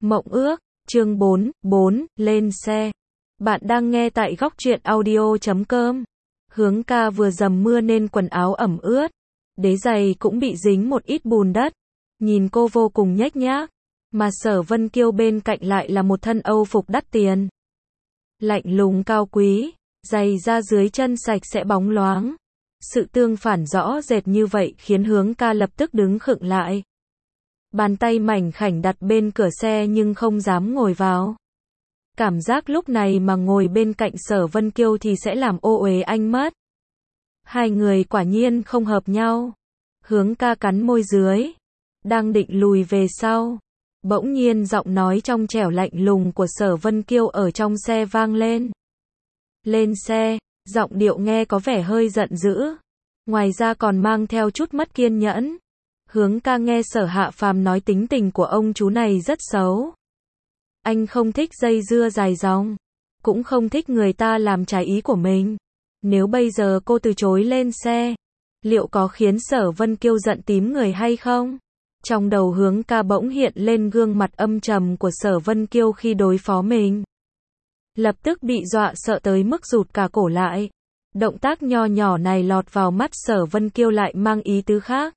Mộng ước, chương 4, lên xe. Bạn đang nghe tại góc truyện audio.com. Hướng ca vừa dầm mưa nên quần áo ẩm ướt. Đế giày cũng bị dính một ít bùn đất. Nhìn cô vô cùng nhếch nhác. Mà Sở Vân Kiêu bên cạnh lại là một thân Âu phục đắt tiền. Lạnh lùng cao quý, giày da dưới chân sạch sẽ bóng loáng. Sự tương phản rõ rệt như vậy khiến Hướng ca lập tức đứng khựng lại. Bàn tay mảnh khảnh đặt bên cửa xe nhưng không dám ngồi vào. Cảm giác lúc này mà ngồi bên cạnh Sở Vân Kiêu thì sẽ làm ô uế anh mất. Hai người quả nhiên không hợp nhau. Hướng ca cắn môi dưới. Đang định lùi về sau. Bỗng nhiên giọng nói trong trẻo lạnh lùng của Sở Vân Kiêu ở trong xe vang lên. Lên xe, giọng điệu nghe có vẻ hơi giận dữ. Ngoài ra còn mang theo chút mất kiên nhẫn. Hướng ca nghe Sở Hạ Phàm nói tính tình của ông chú này rất xấu. Anh không thích dây dưa dài dòng. Cũng không thích người ta làm trái ý của mình. Nếu bây giờ cô từ chối lên xe, liệu có khiến Sở Vân Kiêu giận tím người hay không? Trong đầu Hướng ca bỗng hiện lên gương mặt âm trầm của Sở Vân Kiêu khi đối phó mình. Lập tức bị dọa sợ tới mức rụt cả cổ lại. Động tác nho nhỏ này lọt vào mắt Sở Vân Kiêu lại mang ý tứ khác.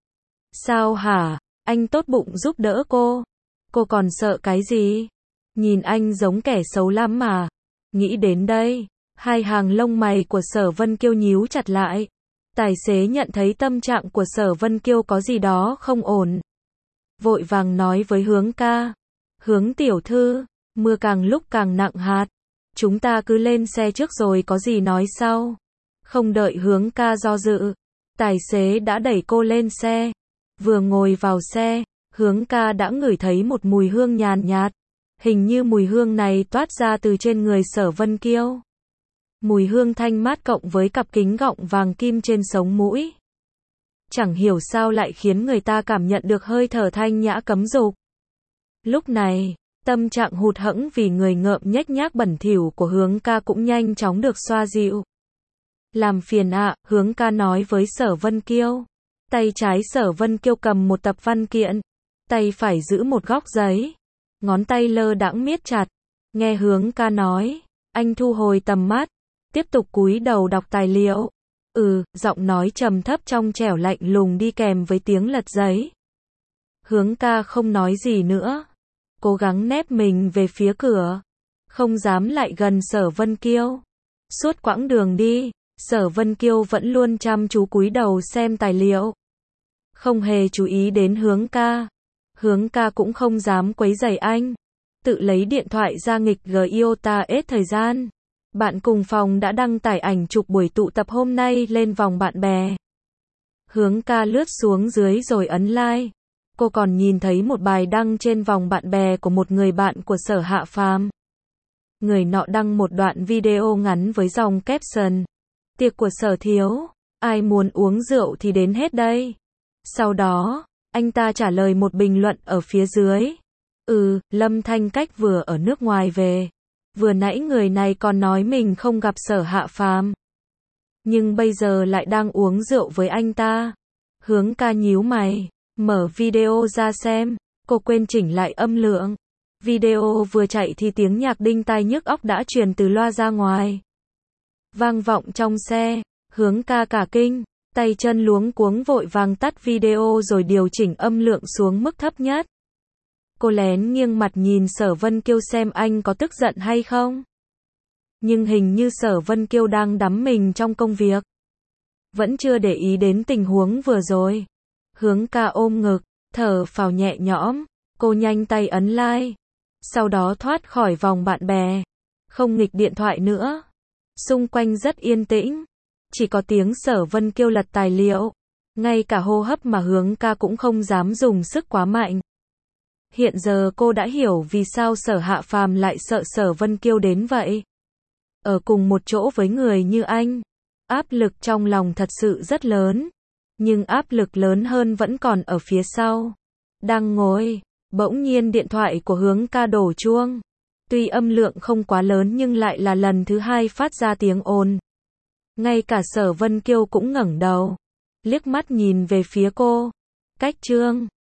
Sao hả? Anh tốt bụng giúp đỡ cô. Cô còn sợ cái gì? Nhìn anh giống kẻ xấu lắm mà. Nghĩ đến đây, hai hàng lông mày của Sở Vân Kiêu nhíu chặt lại. Tài xế nhận thấy tâm trạng của Sở Vân Kiêu có gì đó không ổn. Vội vàng nói với Hướng ca. Hướng tiểu thư, mưa càng lúc càng nặng hạt. Chúng ta cứ lên xe trước rồi có gì nói sau. Không đợi Hướng ca do dự. Tài xế đã đẩy cô lên xe. Vừa ngồi vào xe, Hướng ca đã ngửi thấy một mùi hương nhàn nhạt. Hình như mùi hương này toát ra từ trên người Sở Vân Kiêu. Mùi hương thanh mát cộng với cặp kính gọng vàng kim trên sống mũi. Chẳng hiểu sao lại khiến người ta cảm nhận được hơi thở thanh nhã cấm dục. Lúc này, tâm trạng hụt hẫng vì người ngợm nhếch nhác bẩn thỉu của Hướng ca cũng nhanh chóng được xoa dịu. Làm phiền ạ, Hướng ca nói với Sở Vân Kiêu. Tay trái Sở Vân Kiêu cầm một tập văn kiện. Tay phải giữ một góc giấy. Ngón tay lơ đãng miết chặt. Nghe Hướng ca nói, anh thu hồi tầm mắt. Tiếp tục cúi đầu đọc tài liệu. Giọng nói trầm thấp trong trẻo lạnh lùng đi kèm với tiếng lật giấy. Hướng ca không nói gì nữa. Cố gắng nép mình về phía cửa. Không dám lại gần Sở Vân Kiêu. Suốt quãng đường đi, Sở Vân Kiêu vẫn luôn chăm chú cúi đầu xem tài liệu. Không hề chú ý đến Hướng ca. Hướng ca cũng không dám quấy rầy anh. Tự lấy điện thoại ra nghịch Giota hết thời gian. Bạn cùng phòng đã đăng tải ảnh chụp buổi tụ tập hôm nay lên vòng bạn bè. Hướng ca lướt xuống dưới rồi ấn like. Cô còn nhìn thấy một bài đăng trên vòng bạn bè của một người bạn của Sở Hạ Phàm. Người nọ đăng một đoạn video ngắn với dòng caption. Tiệc của Sở thiếu, ai muốn uống rượu thì đến hết đây. Sau đó, anh ta trả lời một bình luận ở phía dưới. Lâm Thanh Cách vừa ở nước ngoài về. Vừa nãy người này còn nói mình không gặp Sở Hạ Phàm. Nhưng bây giờ lại đang uống rượu với anh ta. Hướng ca nhíu mày, mở video ra xem. Cô quên chỉnh lại âm lượng. Video vừa chạy thì tiếng nhạc đinh tai nhức óc đã truyền từ loa ra ngoài. Vang vọng trong xe, Hướng ca cả kinh. Tay chân luống cuống vội vàng tắt video rồi điều chỉnh âm lượng xuống mức thấp nhất. Cô lén nghiêng mặt nhìn Sở Vân Kiêu xem anh có tức giận hay không. Nhưng hình như Sở Vân Kiêu đang đắm mình trong công việc. Vẫn chưa để ý đến tình huống vừa rồi. Hướng ca ôm ngực, thở phào nhẹ nhõm. Cô nhanh tay ấn like. Sau đó thoát khỏi vòng bạn bè. Không nghịch điện thoại nữa. Xung quanh rất yên tĩnh. Chỉ có tiếng Sở Vân Kiêu lật tài liệu. Ngay cả hô hấp mà Hướng ca cũng không dám dùng sức quá mạnh. Hiện giờ cô đã hiểu vì sao Sở Hạ Phàm lại sợ Sở Vân Kiêu đến vậy. Ở cùng một chỗ với người như anh, áp lực trong lòng thật sự rất lớn. Nhưng áp lực lớn hơn vẫn còn ở phía sau. Đang ngồi, bỗng nhiên điện thoại của Hướng ca đổ chuông. Tuy âm lượng không quá lớn nhưng lại là lần thứ hai phát ra tiếng ồn. Ngay cả Sở Vân Kiêu cũng ngẩng đầu, liếc mắt nhìn về phía cô. Cách Trương.